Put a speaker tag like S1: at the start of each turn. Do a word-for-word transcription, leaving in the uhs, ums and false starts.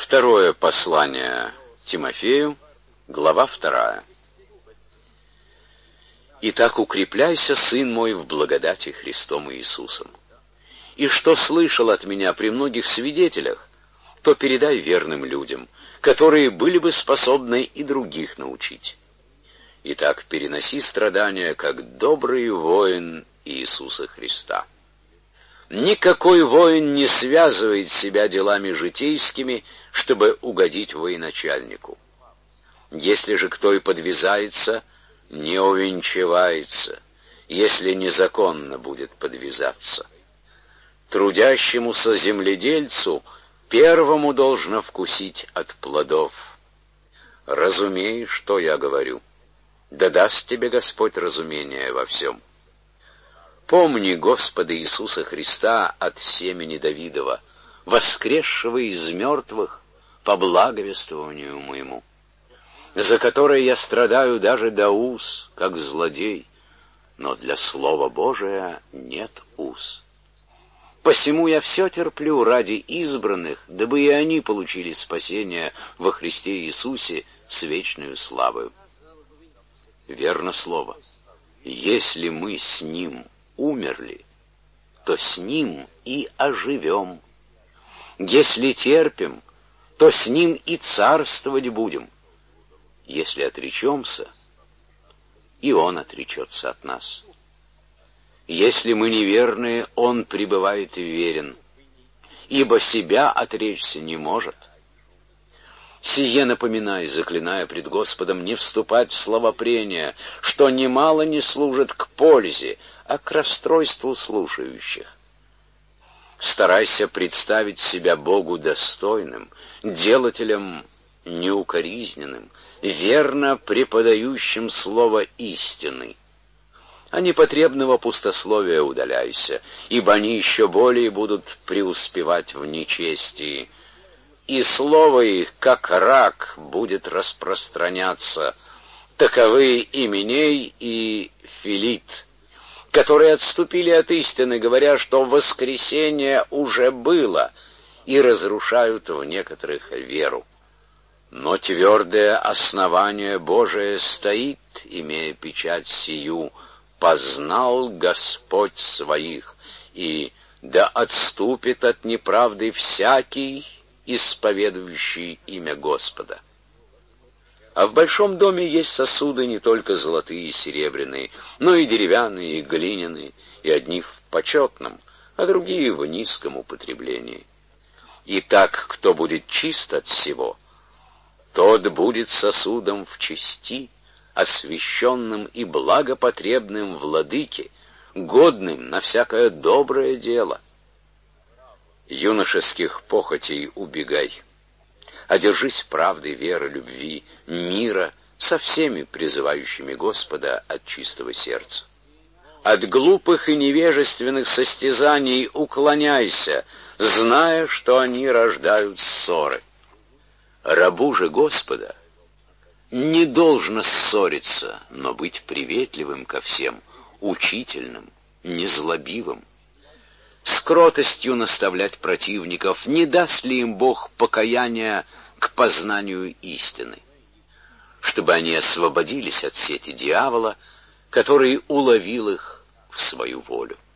S1: Второе послание Тимофею, глава вторая. «Итак, укрепляйся, сын мой, в благодати Христом Иисусом. И что слышал от меня при многих свидетелях, то передай верным людям, которые были бы способны и других научить. Итак, переноси страдания, как добрый воин Иисуса Христа. Никакой воин не связывает себя делами житейскими, чтобы угодить военачальнику. Если же кто и подвязается, не увенчивается, если незаконно будет подвязаться. Трудящемуся земледельцу первому должно вкусить от плодов. Разумей, что я говорю, да даст тебе Господь разумение во всем. Помни Господа Иисуса Христа от семени Давидова, воскресшего из мертвых по благовествованию моему, за которое я страдаю даже до уз, как злодей, но для Слова Божия нет уз. Посему я все терплю ради избранных, дабы и они получили спасение во Христе Иисусе с вечною славою. Верно слово. Если мы с Ним умерли, то с Ним и оживем. Если терпим, то с Ним и царствовать будем. Если отречемся, и Он отречется от нас. Если мы неверные, Он пребывает верен, ибо себя отречься не может. Сие напоминай, заклиная пред Господом, не вступать в словопрения, что немало не служит к пользе, а к расстройству слушающих. Старайся представить себя Богу достойным, делателем неукоризненным, верно преподающим слово истины. А непотребного пустословия удаляйся, ибо они еще более будут преуспевать в нечестии. И слово их, как рак, будет распространяться. Таковы Именей и Филит, которые отступили от истины, говоря, что воскресение уже было, и разрушают в некоторых веру. Но твердое основание Божие стоит, имея печать сию: познал Господь своих, и да отступит от неправды всякий, исповедующий имя Господа. А в большом доме есть сосуды не только золотые и серебряные, но и деревянные, и глиняные, и одни в почетном, а другие в низком употреблении. Итак, кто будет чист от всего, тот будет сосудом в чести, освященным и благопотребным владыке, годным на всякое доброе дело. Юношеских похотей убегай, одержись правды, веры, любви, мира со всеми призывающими Господа от чистого сердца. От глупых и невежественных состязаний уклоняйся, зная, что они рождают ссоры. Рабу же Господа не должно ссориться, но быть приветливым ко всем, учительным, незлобивым. С кротостью наставлять противников, не даст ли им Бог покаяния к познанию истины, чтобы они освободились от сети дьявола, который уловил их в свою волю.